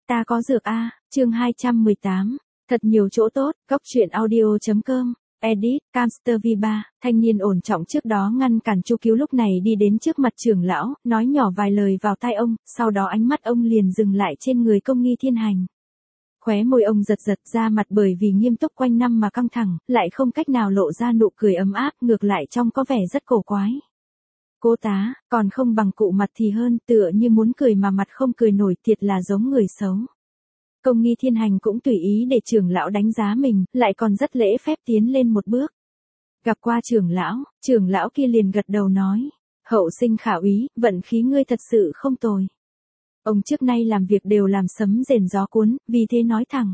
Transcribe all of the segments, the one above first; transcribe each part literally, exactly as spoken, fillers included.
Ta có dược a, chương hai trăm mười tám. Thật nhiều chỗ tốt, góc truyện audio chấm com. Edit, Camster vê ba, thanh niên ổn trọng trước đó ngăn cản Chu Cứu lúc này đi đến trước mặt trưởng lão, nói nhỏ vài lời vào tai ông, sau đó ánh mắt ông liền dừng lại trên người Công Nghi Thiên Hành. Khóe môi ông giật giật ra mặt bởi vì nghiêm túc quanh năm mà căng thẳng, lại không cách nào lộ ra nụ cười ấm áp, ngược lại trông có vẻ rất cổ quái. Cô tá, còn không bằng cụ mặt thì hơn, tựa như muốn cười mà mặt không cười nổi, thiệt là giống người xấu. Công Nghi Thiên Hành cũng tùy ý để trưởng lão đánh giá mình, lại còn rất lễ phép tiến lên một bước. Gặp qua trưởng lão, trưởng lão kia liền gật đầu nói, hậu sinh khả úy, vận khí ngươi thật sự không tồi. Ông trước nay làm việc đều làm sấm rền gió cuốn, vì thế nói thẳng.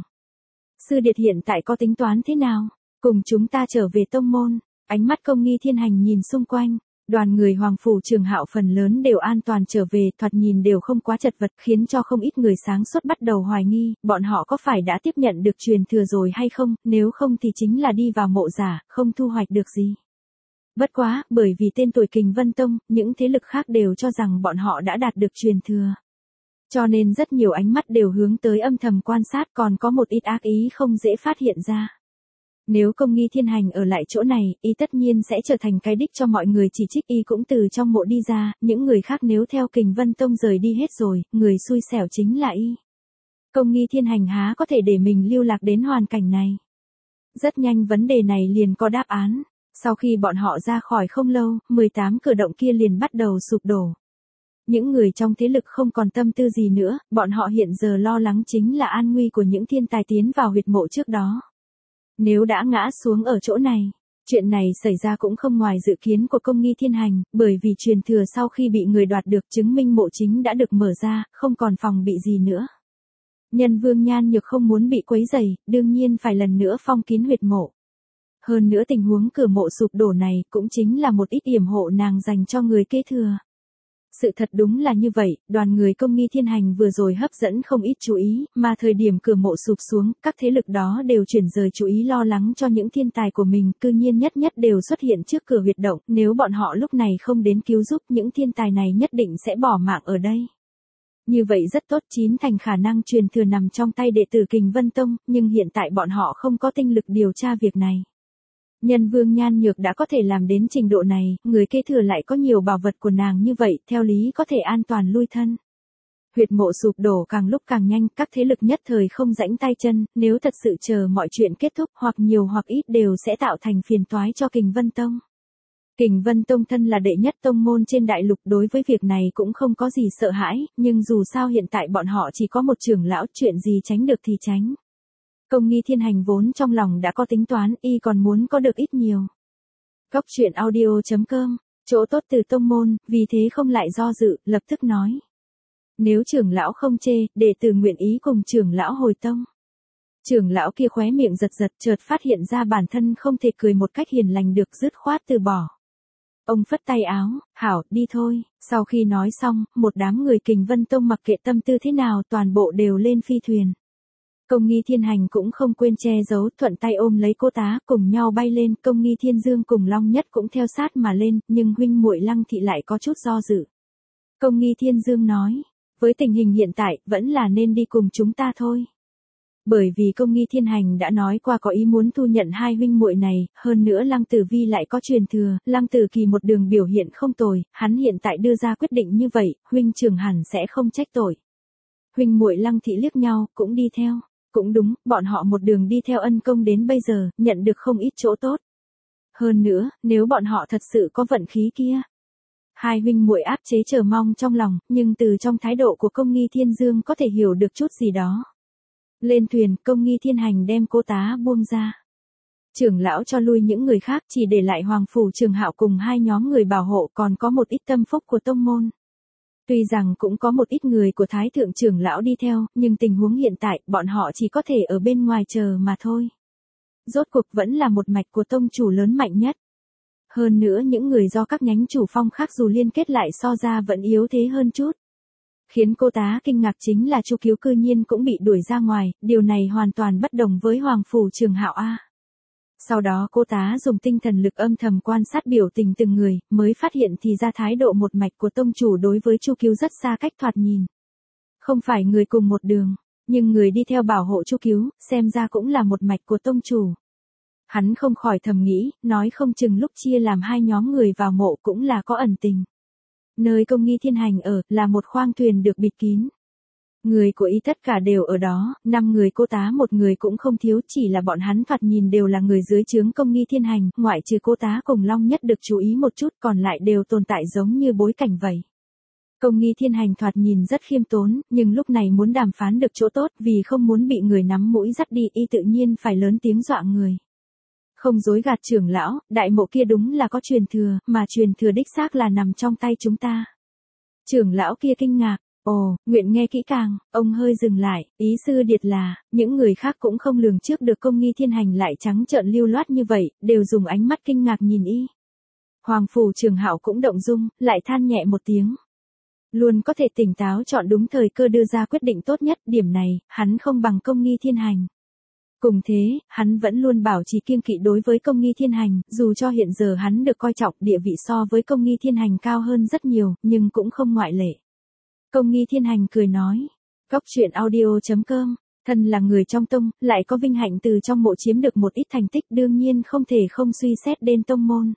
Sư điệt hiện tại có tính toán thế nào? Cùng chúng ta trở về tông môn. Ánh mắt Công Nghi Thiên Hành nhìn xung quanh. Đoàn người Hoàng Phủ Trường Hạo phần lớn đều an toàn trở về, thoạt nhìn đều không quá chật vật, khiến cho không ít người sáng suốt bắt đầu hoài nghi, bọn họ có phải đã tiếp nhận được truyền thừa rồi hay không, nếu không thì chính là đi vào mộ giả, không thu hoạch được gì. Bất quá, bởi vì tên tuổi Kình Vân Tông, những thế lực khác đều cho rằng bọn họ đã đạt được truyền thừa. Cho nên rất nhiều ánh mắt đều hướng tới âm thầm quan sát, còn có một ít ác ý không dễ phát hiện ra. Nếu Công Nghi Thiên Hành ở lại chỗ này, y tất nhiên sẽ trở thành cái đích cho mọi người chỉ trích, y cũng từ trong mộ đi ra, những người khác nếu theo Kình Vân Tông rời đi hết rồi, người xui xẻo chính là y. Công Nghi Thiên Hành há có thể để mình lưu lạc đến hoàn cảnh này. Rất nhanh vấn đề này liền có đáp án, sau khi bọn họ ra khỏi không lâu, mười tám cửa động kia liền bắt đầu sụp đổ. Những người trong thế lực không còn tâm tư gì nữa, bọn họ hiện giờ lo lắng chính là an nguy của những thiên tài tiến vào huyệt mộ trước đó. Nếu đã ngã xuống ở chỗ này, chuyện này xảy ra cũng không ngoài dự kiến của Công Nghi Thiên Hành, bởi vì truyền thừa sau khi bị người đoạt được chứng minh mộ chính đã được mở ra, không còn phòng bị gì nữa. Nhân Vương Nhan Nhược không muốn bị quấy rầy, đương nhiên phải lần nữa phong kín huyệt mộ. Hơn nữa tình huống cửa mộ sụp đổ này cũng chính là một ít yểm hộ nàng dành cho người kế thừa. Sự thật đúng là như vậy, đoàn người Công Nghi Thiên Hành vừa rồi hấp dẫn không ít chú ý, mà thời điểm cửa mộ sụp xuống, các thế lực đó đều chuyển rời chú ý lo lắng cho những thiên tài của mình, cư nhiên nhất nhất đều xuất hiện trước cửa huyệt động, nếu bọn họ lúc này không đến cứu giúp, những thiên tài này nhất định sẽ bỏ mạng ở đây. Như vậy rất tốt, chín thành khả năng truyền thừa nằm trong tay đệ tử Kình Vân Tông, nhưng hiện tại bọn họ không có tinh lực điều tra việc này. Nhân Vương Nhan Nhược đã có thể làm đến trình độ này, người kế thừa lại có nhiều bảo vật của nàng như vậy, theo lý có thể an toàn lui thân. Huyệt mộ sụp đổ càng lúc càng nhanh, các thế lực nhất thời không rãnh tay chân, nếu thật sự chờ mọi chuyện kết thúc hoặc nhiều hoặc ít đều sẽ tạo thành phiền toái cho Kình Vân Tông. Kình Vân Tông thân là đệ nhất tông môn trên đại lục, đối với việc này cũng không có gì sợ hãi, nhưng dù sao hiện tại bọn họ chỉ có một trưởng lão, chuyện gì tránh được thì tránh. Công Nghi Thiên Hành vốn trong lòng đã có tính toán, y còn muốn có được ít nhiều. Góc truyện audio chấm com, chỗ tốt từ tông môn, vì thế không lại do dự, lập tức nói. Nếu trưởng lão không chê, đệ tử nguyện ý cùng trưởng lão hồi tông. Trưởng lão kia khóe miệng giật giật, chợt phát hiện ra bản thân không thể cười một cách hiền lành được, dứt khoát từ bỏ. Ông phất tay áo, hảo, đi thôi. Sau khi nói xong, một đám người Kình Vân Tông mặc kệ tâm tư thế nào toàn bộ đều lên phi thuyền. Công Nghi Thiên Hành cũng không quên che giấu, thuận tay ôm lấy cô tá, cùng nhau bay lên, Công Nghi Thiên Dương cùng Long Nhất cũng theo sát mà lên, nhưng huynh muội Lăng Thị lại có chút do dự. Công Nghi Thiên Dương nói, với tình hình hiện tại, vẫn là nên đi cùng chúng ta thôi. Bởi vì Công Nghi Thiên Hành đã nói qua có ý muốn thu nhận hai huynh muội này, hơn nữa Lăng Tử Vi lại có truyền thừa, Lăng Tử Kỳ một đường biểu hiện không tồi, hắn hiện tại đưa ra quyết định như vậy, huynh trưởng hẳn sẽ không trách tội. Huynh muội Lăng Thị liếc nhau, cũng đi theo. Cũng đúng, bọn họ một đường đi theo ân công đến bây giờ, nhận được không ít chỗ tốt. Hơn nữa, nếu bọn họ thật sự có vận khí kia. Hai huynh muội áp chế chờ mong trong lòng, nhưng từ trong thái độ của Công Nghi Thiên Dương có thể hiểu được chút gì đó. Lên thuyền, Công Nghi Thiên Hành đem cô tá buông ra. Trưởng lão cho lui những người khác, chỉ để lại Hoàng Phủ Trường Hạo cùng hai nhóm người bảo hộ, còn có một ít tâm phúc của tông môn. Tuy rằng cũng có một ít người của Thái Thượng trưởng lão đi theo, nhưng tình huống hiện tại, bọn họ chỉ có thể ở bên ngoài chờ mà thôi. Rốt cuộc vẫn là một mạch của tông chủ lớn mạnh nhất. Hơn nữa những người do các nhánh chủ phong khác dù liên kết lại so ra vẫn yếu thế hơn chút. Khiến cô tá kinh ngạc chính là Chu Cứu cư nhiên cũng bị đuổi ra ngoài, điều này hoàn toàn bất đồng với Hoàng Phủ Trường Hạo a. Sau đó cô tá dùng tinh thần lực âm thầm quan sát biểu tình từng người, mới phát hiện thì ra thái độ một mạch của tông chủ đối với Chu Cứu rất xa cách thoạt nhìn. Không phải người cùng một đường. Nhưng người đi theo bảo hộ Chu Cứu, xem ra cũng là một mạch của tông chủ. Hắn không khỏi thầm nghĩ, nói không chừng lúc chia làm hai nhóm người vào mộ cũng là có ẩn tình. Nơi Công Nghi Thiên Hành ở, là một khoang thuyền được bịt kín. Người của y tất cả đều ở đó, năm người cô tá một người cũng không thiếu, chỉ là bọn hắn thoạt nhìn đều là người dưới trướng Công Nghi Thiên Hành, ngoại trừ cô tá cùng Long Nhất được chú ý một chút, còn lại đều tồn tại giống như bối cảnh vậy. Công Nghi Thiên Hành thoạt nhìn rất khiêm tốn, nhưng lúc này muốn đàm phán được chỗ tốt, vì không muốn bị người nắm mũi dắt đi, y tự nhiên phải lớn tiếng dọa người. Không dối gạt trưởng lão, đại mộ kia đúng là có truyền thừa, mà truyền thừa đích xác là nằm trong tay chúng ta. Trưởng lão kia kinh ngạc, ồ, nguyện nghe kỹ càng, ông hơi dừng lại, ý sư điệt là, những người khác cũng không lường trước được Công Nghi Thiên Hành lại trắng trợn lưu loát như vậy, đều dùng ánh mắt kinh ngạc nhìn y. Hoàng phủ Trường Hạo cũng động dung, lại than nhẹ một tiếng. Luôn có thể tỉnh táo chọn đúng thời cơ đưa ra quyết định tốt nhất, điểm này, hắn không bằng Công Nghi Thiên Hành. Cùng thế, hắn vẫn luôn bảo trì kiêng kỵ đối với Công Nghi Thiên Hành, dù cho hiện giờ hắn được coi trọng, địa vị so với Công Nghi Thiên Hành cao hơn rất nhiều, nhưng cũng không ngoại lệ. Công Nghi Thiên Hành cười nói, Góc truyện audio chấm com, thân là người trong tông, lại có vinh hạnh từ trong mộ chiếm được một ít thành tích, đương nhiên không thể không suy xét đến tông môn.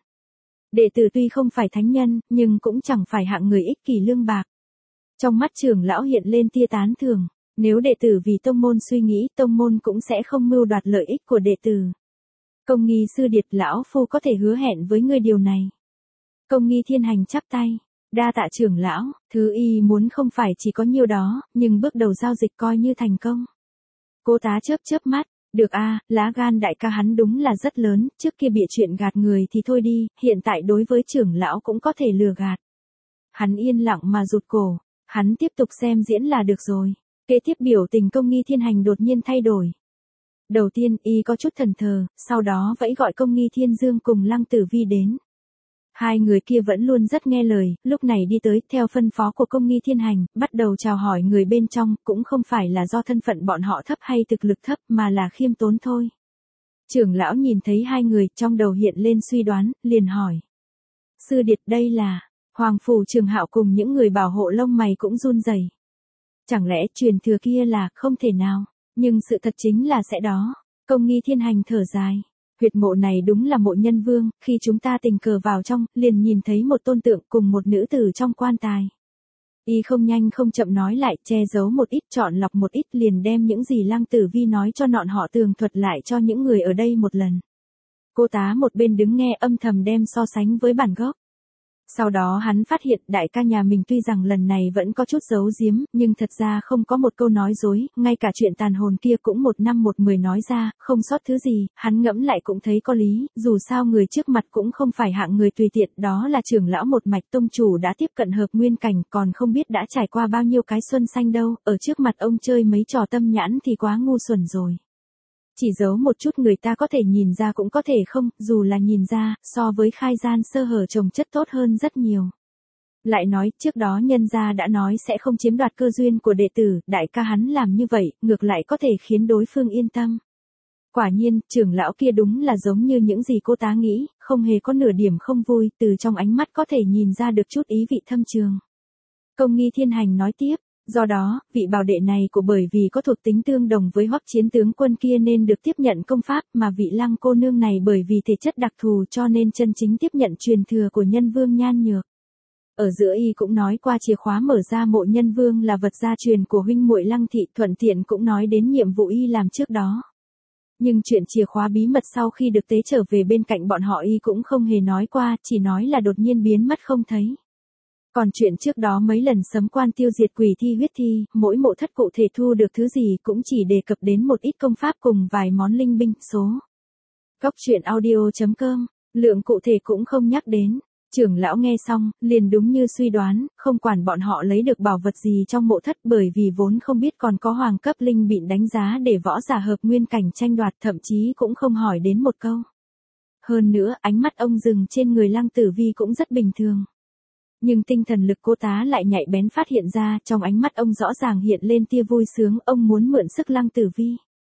Đệ tử tuy không phải thánh nhân, nhưng cũng chẳng phải hạng người ích kỷ lương bạc. Trong mắt trưởng lão hiện lên tia tán thưởng. Nếu đệ tử vì tông môn suy nghĩ, tông môn cũng sẽ không mưu đoạt lợi ích của đệ tử. Công Nghi sư điệt, lão phu có thể hứa hẹn với ngươi điều này. Công Nghi Thiên Hành chắp tay, đa tạ trưởng lão, thứ y muốn không phải chỉ có nhiêu đó, nhưng bước đầu giao dịch coi như thành công. Cô tá chớp chớp mắt, được a, lá gan đại ca hắn đúng là rất lớn, trước kia bịa chuyện gạt người thì thôi đi, hiện tại đối với trưởng lão cũng có thể lừa gạt. Hắn yên lặng mà rụt cổ, hắn tiếp tục xem diễn là được rồi. Kế tiếp biểu tình Công Nghi Thiên Hành đột nhiên thay đổi. Đầu tiên, y có chút thần thờ, sau đó vẫy gọi Công Nghi Thiên Dương cùng Lăng Tử Vi đến. Hai người kia vẫn luôn rất nghe lời, lúc này đi tới, theo phân phó của Công Nghi Thiên Hành, bắt đầu chào hỏi người bên trong, cũng không phải là do thân phận bọn họ thấp hay thực lực thấp, mà là khiêm tốn thôi. Trưởng lão nhìn thấy hai người, trong đầu hiện lên suy đoán, liền hỏi. Sư điệt, đây là, Hoàng phủ Trường Hạo cùng những người bảo hộ lông mày cũng run rẩy. Chẳng lẽ truyền thừa kia là, không thể nào, nhưng sự thật chính là sẽ đó. Công Nghi Thiên Hành thở dài. Huyệt mộ này đúng là mộ nhân vương, khi chúng ta tình cờ vào trong, liền nhìn thấy một tôn tượng cùng một nữ tử trong quan tài. Y không nhanh không chậm nói lại, che giấu một ít, chọn lọc một ít, liền đem những gì Lăng Tử Vi nói cho nọn họ tường thuật lại cho những người ở đây một lần. Cô tá một bên đứng nghe âm thầm đem so sánh với bản gốc. Sau đó hắn phát hiện đại ca nhà mình tuy rằng lần này vẫn có chút giấu giếm, nhưng thật ra không có một câu nói dối, ngay cả chuyện tàn hồn kia cũng một năm một mười nói ra, không sót thứ gì, hắn ngẫm lại cũng thấy có lý, dù sao người trước mặt cũng không phải hạng người tùy tiện, đó là trưởng lão một mạch tông chủ đã tiếp cận hợp nguyên cảnh, còn không biết đã trải qua bao nhiêu cái xuân xanh đâu, ở trước mặt ông chơi mấy trò tâm nhãn thì quá ngu xuẩn rồi. Chỉ giấu một chút người ta có thể nhìn ra cũng có thể không, dù là nhìn ra, so với khai gian sơ hở trồng chất tốt hơn rất nhiều. Lại nói, trước đó nhân gia đã nói sẽ không chiếm đoạt cơ duyên của đệ tử, đại ca hắn làm như vậy, ngược lại có thể khiến đối phương yên tâm. Quả nhiên, trưởng lão kia đúng là giống như những gì cô tá nghĩ, không hề có nửa điểm không vui, từ trong ánh mắt có thể nhìn ra được chút ý vị thâm trường. Công Nghi Thiên Hành nói tiếp. Do đó, vị bảo đệ này của bởi vì có thuộc tính tương đồng với Hoắc chiến tướng quân kia nên được tiếp nhận công pháp, mà vị Lăng cô nương này bởi vì thể chất đặc thù cho nên chân chính tiếp nhận truyền thừa của Nhân Vương Nhan Nhược. Ở giữa y cũng nói qua chìa khóa mở ra mộ Nhân Vương là vật gia truyền của huynh muội Lăng thị, thuận tiện cũng nói đến nhiệm vụ y làm trước đó. Nhưng chuyện chìa khóa bí mật sau khi được tế trở về bên cạnh bọn họ y cũng không hề nói qua, chỉ nói là đột nhiên biến mất không thấy. Còn chuyện trước đó mấy lần sấm quan tiêu diệt quỷ thi huyết thi, mỗi mộ thất cụ thể thu được thứ gì cũng chỉ đề cập đến một ít công pháp cùng vài món linh binh, số. Góc truyện audio chấm com, lượng cụ thể cũng không nhắc đến. Trưởng lão nghe xong, liền đúng như suy đoán, không quản bọn họ lấy được bảo vật gì trong mộ thất bởi vì vốn không biết còn có hoàng cấp linh bị đánh giá để võ giả hợp nguyên cảnh tranh đoạt, thậm chí cũng không hỏi đến một câu. Hơn nữa, ánh mắt ông dừng trên người Lăng Tử Vi cũng rất bình thường. Nhưng tinh thần lực cô tá lại nhạy bén phát hiện ra, trong ánh mắt ông rõ ràng hiện lên tia vui sướng, ông muốn mượn sức Lăng Tử Vi.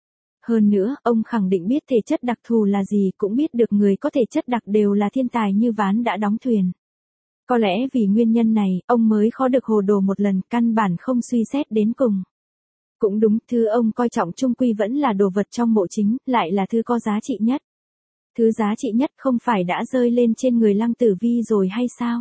Hơn nữa, ông khẳng định biết thể chất đặc thù là gì, cũng biết được người có thể chất đặc đều là thiên tài như ván đã đóng thuyền. Có lẽ vì nguyên nhân này, ông mới khó được hồ đồ một lần, căn bản không suy xét đến cùng. Cũng đúng, thứ ông coi trọng chung quy vẫn là đồ vật trong mộ chính, lại là thứ có giá trị nhất. Thứ giá trị nhất không phải đã rơi lên trên người Lăng Tử Vi rồi hay sao?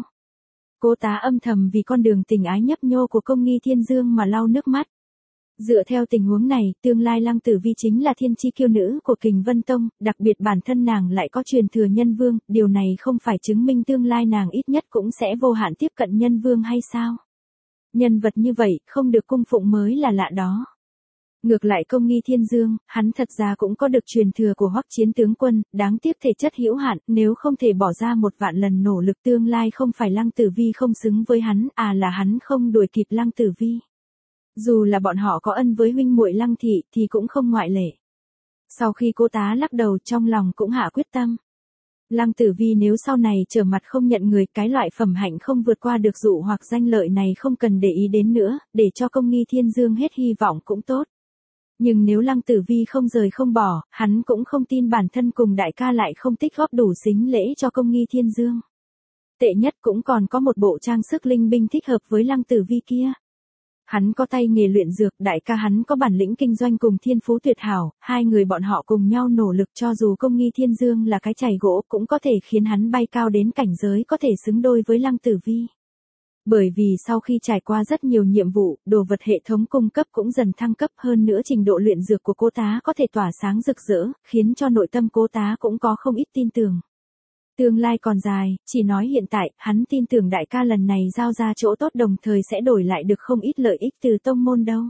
Cố Tá âm thầm vì con đường tình ái nhấp nhô của Công Nghi Thiên Dương mà lau nước mắt. Dựa theo tình huống này, tương lai Lăng Tử Vi chính là thiên chi kiêu nữ của Kình Vân Tông, đặc biệt bản thân nàng lại có truyền thừa nhân vương, điều này không phải chứng minh tương lai nàng ít nhất cũng sẽ vô hạn tiếp cận nhân vương hay sao? Nhân vật như vậy, không được cung phụng mới là lạ đó. Ngược lại Công Nghi Thiên Dương, hắn thật ra cũng có được truyền thừa của Hoắc Chiến tướng quân, đáng tiếc thể chất hữu hạn, nếu không thể bỏ ra một vạn lần nỗ lực tương lai không phải Lăng Tử Vi không xứng với hắn, à là hắn không đuổi kịp Lăng Tử Vi. Dù là bọn họ có ân với huynh muội Lăng thị thì cũng không ngoại lệ. Sau khi Cố Tá lắc đầu trong lòng cũng hạ quyết tâm. Lăng Tử Vi nếu sau này trở mặt không nhận người, cái loại phẩm hạnh không vượt qua được dụ hoặc danh lợi này không cần để ý đến nữa, để cho Công Nghi Thiên Dương hết hy vọng cũng tốt. Nhưng nếu Lăng Tử Vi không rời không bỏ, hắn cũng không tin bản thân cùng đại ca lại không tích góp đủ sính lễ cho Công Nghi Thiên Dương. Tệ nhất cũng còn có một bộ trang sức linh binh thích hợp với Lăng Tử Vi kia. Hắn có tay nghề luyện dược, đại ca hắn có bản lĩnh kinh doanh cùng thiên phú tuyệt hảo, hai người bọn họ cùng nhau nỗ lực cho dù Công Nghi Thiên Dương là cái chày gỗ cũng có thể khiến hắn bay cao đến cảnh giới có thể xứng đôi với Lăng Tử Vi. Bởi vì sau khi trải qua rất nhiều nhiệm vụ, đồ vật hệ thống cung cấp cũng dần thăng cấp, hơn nữa trình độ luyện dược của Cố Tá có thể tỏa sáng rực rỡ, khiến cho nội tâm Cố Tá cũng có không ít tin tưởng. Tương lai còn dài, chỉ nói hiện tại, hắn tin tưởng đại ca lần này giao ra chỗ tốt đồng thời sẽ đổi lại được không ít lợi ích từ tông môn đâu.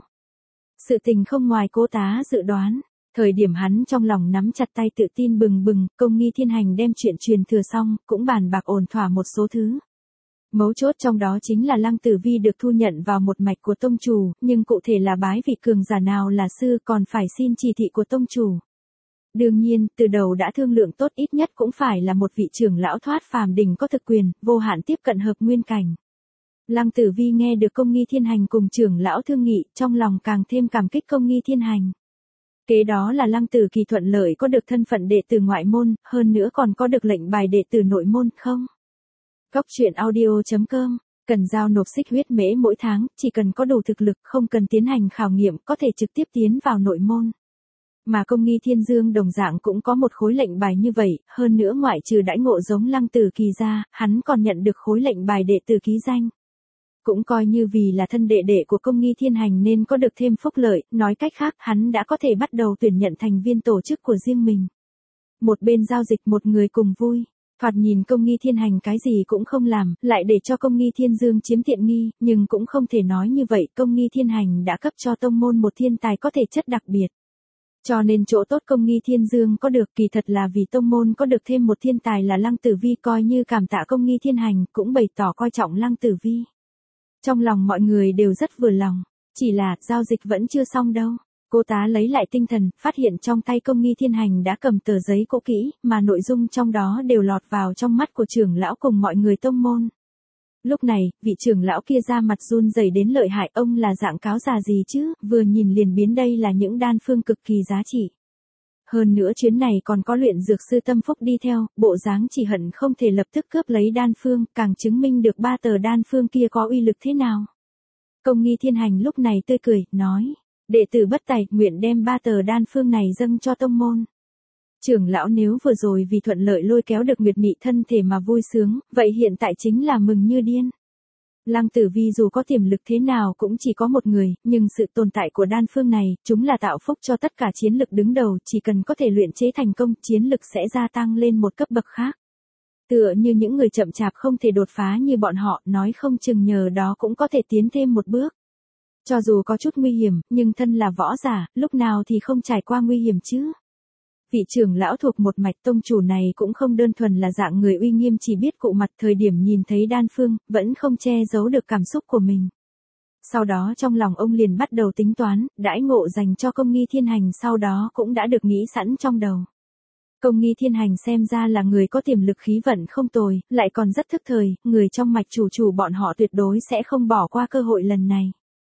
Sự tình không ngoài Cố Tá dự đoán. Thời điểm hắn trong lòng nắm chặt tay tự tin bừng bừng, Công Nghi Thiên Hành đem chuyện truyền thừa xong, cũng bàn bạc ổn thỏa một số thứ. Mấu chốt trong đó chính là Lăng Tử Vi được thu nhận vào một mạch của tông chủ, nhưng cụ thể là bái vị cường giả nào là sư còn phải xin chỉ thị của tông chủ. Đương nhiên, từ đầu đã thương lượng tốt ít nhất cũng phải là một vị trưởng lão thoát phàm đỉnh có thực quyền, vô hạn tiếp cận hợp nguyên cảnh. Lăng Tử Vi nghe được Công Nghi Thiên Hành cùng trưởng lão thương nghị, trong lòng càng thêm cảm kích Công Nghi Thiên Hành. Kế đó là Lăng Tử Kỳ thuận lợi có được thân phận đệ tử ngoại môn, hơn nữa còn có được lệnh bài đệ tử nội môn không? Góc truyện audio chấm com, cần giao nộp xích huyết mễ mỗi tháng, chỉ cần có đủ thực lực không cần tiến hành khảo nghiệm có thể trực tiếp tiến vào nội môn. Mà Công Nghi Thiên Dương đồng dạng cũng có một khối lệnh bài như vậy, hơn nữa ngoại trừ đãi ngộ giống Lăng Tử Kỳ ra, hắn còn nhận được khối lệnh bài đệ tử ký danh. Cũng coi như vì là thân đệ đệ của Công Nghi Thiên Hành nên có được thêm phúc lợi, nói cách khác hắn đã có thể bắt đầu tuyển nhận thành viên tổ chức của riêng mình. Một bên giao dịch một người cùng vui. Thoạt nhìn Công Nghi Thiên Hành cái gì cũng không làm, lại để cho Công Nghi Thiên Dương chiếm tiện nghi, nhưng cũng không thể nói như vậy, Công Nghi Thiên Hành đã cấp cho tông môn một thiên tài có thể chất đặc biệt. Cho nên chỗ tốt Công Nghi Thiên Dương có được kỳ thật là vì tông môn có được thêm một thiên tài là Lăng Tử Vi, coi như cảm tạ Công Nghi Thiên Hành, cũng bày tỏ coi trọng Lăng Tử Vi. Trong lòng mọi người đều rất vừa lòng, chỉ là giao dịch vẫn chưa xong đâu. Cố Tá lấy lại tinh thần, phát hiện trong tay Công Nghi Thiên Hành đã cầm tờ giấy cũ kỹ, mà nội dung trong đó đều lọt vào trong mắt của trưởng lão cùng mọi người tông môn. Lúc này, vị trưởng lão kia ra mặt run rẩy đến lợi hại, ông là dạng cáo già gì chứ, vừa nhìn liền biến đây là những đan phương cực kỳ giá trị. Hơn nữa chuyến này còn có luyện dược sư Tâm Phúc đi theo, bộ dáng chỉ hận không thể lập tức cướp lấy đan phương, càng chứng minh được ba tờ đan phương kia có uy lực thế nào. Công Nghi Thiên Hành lúc này tươi cười, nói. Đệ tử bất tài, nguyện đem ba tờ đan phương này dâng cho tông môn. Trưởng lão nếu vừa rồi vì thuận lợi lôi kéo được Nguyệt Mị thân thể mà vui sướng, vậy hiện tại chính là mừng như điên. Lăng Tử Vi dù có tiềm lực thế nào cũng chỉ có một người, nhưng sự tồn tại của đan phương này, chúng là tạo phúc cho tất cả chiến lực đứng đầu, chỉ cần có thể luyện chế thành công, chiến lực sẽ gia tăng lên một cấp bậc khác. Tựa như những người chậm chạp không thể đột phá như bọn họ, nói không chừng nhờ đó cũng có thể tiến thêm một bước. Cho dù có chút nguy hiểm, nhưng thân là võ giả, lúc nào thì không trải qua nguy hiểm chứ. Vị trưởng lão thuộc một mạch tông chủ này cũng không đơn thuần là dạng người uy nghiêm, chỉ biết cụ mặt, thời điểm nhìn thấy đan phương, vẫn không che giấu được cảm xúc của mình. Sau đó trong lòng ông liền bắt đầu tính toán, đãi ngộ dành cho Công Nghi Thiên Hành sau đó cũng đã được nghĩ sẵn trong đầu. Công Nghi Thiên Hành xem ra là người có tiềm lực khí vận không tồi, lại còn rất thức thời, người trong mạch chủ chủ bọn họ tuyệt đối sẽ không bỏ qua cơ hội lần này.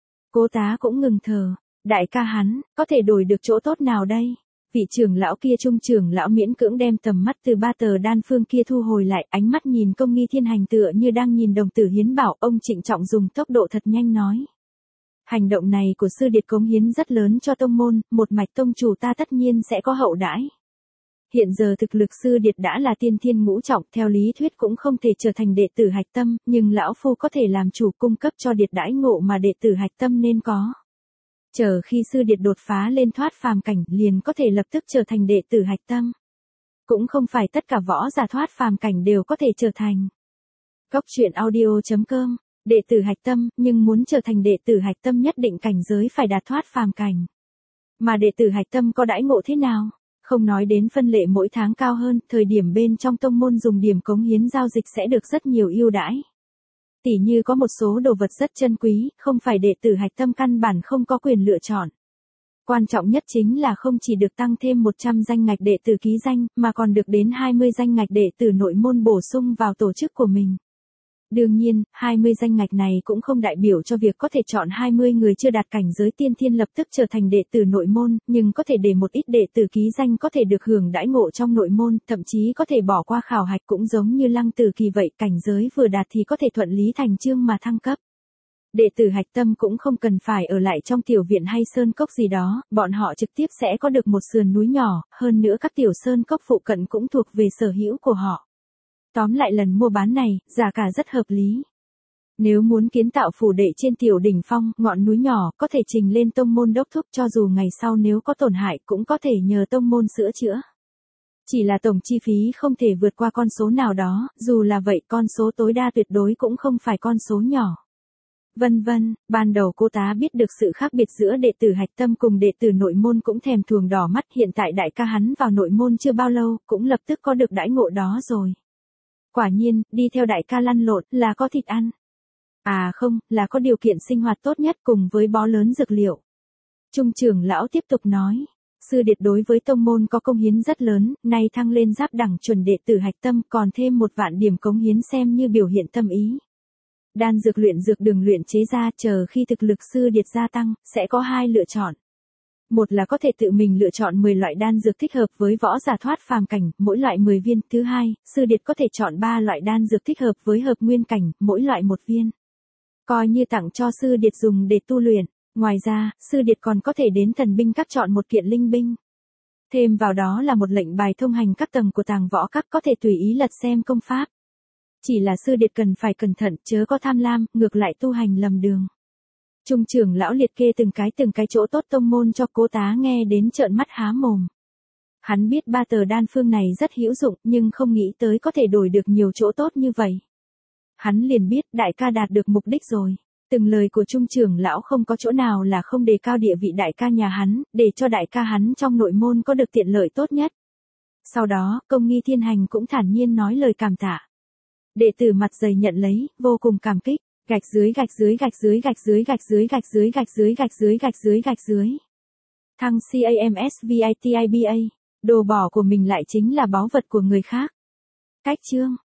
Cố Tá cũng ngừng thở, đại ca hắn, có thể đổi được chỗ tốt nào đây? Vị trưởng lão kia trung trưởng lão miễn cưỡng đem tầm mắt từ ba tờ đan phương kia thu hồi lại, ánh mắt nhìn Công Nghi Thiên Hành tựa như đang nhìn đồng tử hiến bảo, ông trịnh trọng dùng tốc độ thật nhanh nói. Hành động này của sư điệt cống hiến rất lớn cho tông môn, một mạch tông chủ ta tất nhiên sẽ có hậu đãi. Hiện giờ thực lực sư điệt đã là tiên thiên ngũ trọng, theo lý thuyết cũng không thể trở thành đệ tử hạch tâm, nhưng lão phu có thể làm chủ cung cấp cho điệt đãi ngộ mà đệ tử hạch tâm nên có. Chờ khi sư điệt đột phá lên thoát phàm cảnh, liền có thể lập tức trở thành đệ tử hạch tâm. Cũng không phải tất cả võ giả thoát phàm cảnh đều có thể trở thành. Góc truyện audio chấm com, đệ tử hạch tâm, nhưng muốn trở thành đệ tử hạch tâm nhất định cảnh giới phải đạt thoát phàm cảnh. Mà đệ tử hạch tâm có đãi ngộ thế nào? Không nói đến phân lệ mỗi tháng cao hơn, thời điểm bên trong tông môn dùng điểm cống hiến giao dịch sẽ được rất nhiều ưu đãi. Tỉ như có một số đồ vật rất chân quý, không phải đệ tử hạch tâm căn bản không có quyền lựa chọn. Quan trọng nhất chính là không chỉ được tăng thêm một trăm danh ngạch đệ tử ký danh, mà còn được đến hai mươi danh ngạch đệ tử nội môn bổ sung vào tổ chức của mình. Đương nhiên, hai mươi danh ngạch này cũng không đại biểu cho việc có thể chọn hai mươi người chưa đạt cảnh giới tiên thiên lập tức trở thành đệ tử nội môn, nhưng có thể để một ít đệ tử ký danh có thể được hưởng đãi ngộ trong nội môn, thậm chí có thể bỏ qua khảo hạch cũng giống như Lăng Tử Kỳ vậy, cảnh giới vừa đạt thì có thể thuận lý thành chương mà thăng cấp. Đệ tử hạch tâm cũng không cần phải ở lại trong tiểu viện hay sơn cốc gì đó, bọn họ trực tiếp sẽ có được một sườn núi nhỏ, hơn nữa các tiểu sơn cốc phụ cận cũng thuộc về sở hữu của họ. Tóm lại lần mua bán này, giá cả rất hợp lý. Nếu muốn kiến tạo phủ đệ trên tiểu đỉnh phong, ngọn núi nhỏ, có thể trình lên tông môn đốc thúc, cho dù ngày sau nếu có tổn hại cũng có thể nhờ tông môn sửa chữa. Chỉ là tổng chi phí không thể vượt qua con số nào đó, dù là vậy con số tối đa tuyệt đối cũng không phải con số nhỏ. Vân vân, ban đầu cô tá biết được sự khác biệt giữa đệ tử hạch tâm cùng đệ tử nội môn cũng thèm thuồng đỏ mắt, hiện tại đại ca hắn vào nội môn chưa bao lâu, cũng lập tức có được đãi ngộ đó rồi. Quả nhiên, đi theo đại ca lăn lộn, là có thịt ăn. À không, là có điều kiện sinh hoạt tốt nhất cùng với bó lớn dược liệu. Trung trưởng lão tiếp tục nói, sư điệt đối với tông môn có công hiến rất lớn, nay thăng lên giáp đẳng chuẩn đệ tử hạch tâm, còn thêm một vạn điểm cống hiến xem như biểu hiện tâm ý. Đan dược luyện dược đường luyện chế ra, chờ khi thực lực sư điệt gia tăng, sẽ có hai lựa chọn. Một là có thể tự mình lựa chọn mười loại đan dược thích hợp với võ giả thoát phàm cảnh, mỗi loại mười viên. Thứ hai, sư điệt có thể chọn ba loại đan dược thích hợp với hợp nguyên cảnh, mỗi loại một viên. Coi như tặng cho sư điệt dùng để tu luyện. Ngoài ra, sư điệt còn có thể đến thần binh các chọn một kiện linh binh. Thêm vào đó là một lệnh bài thông hành các tầng của tàng võ các, có thể tùy ý lật xem công pháp. Chỉ là sư điệt cần phải cẩn thận, chớ có tham lam, ngược lại tu hành lầm đường. Trung trưởng lão liệt kê từng cái từng cái chỗ tốt tông môn cho cố tá nghe đến trợn mắt há mồm. Hắn biết ba tờ đan phương này rất hữu dụng, nhưng không nghĩ tới có thể đổi được nhiều chỗ tốt như vậy. Hắn liền biết đại ca đạt được mục đích rồi. Từng lời của trung trưởng lão không có chỗ nào là không đề cao địa vị đại ca nhà hắn, để cho đại ca hắn trong nội môn có được tiện lợi tốt nhất. Sau đó, Công Nghi Thiên Hành cũng thản nhiên nói lời cảm tạ. Đệ tử mặt dày nhận lấy, vô cùng cảm kích. Gạch dưới gạch dưới gạch dưới gạch dưới gạch dưới gạch dưới gạch dưới gạch dưới gạch dưới gạch dưới. Thăng CAMSVITIBA, đồ bỏ của mình lại chính là báu vật của người khác. Cách chương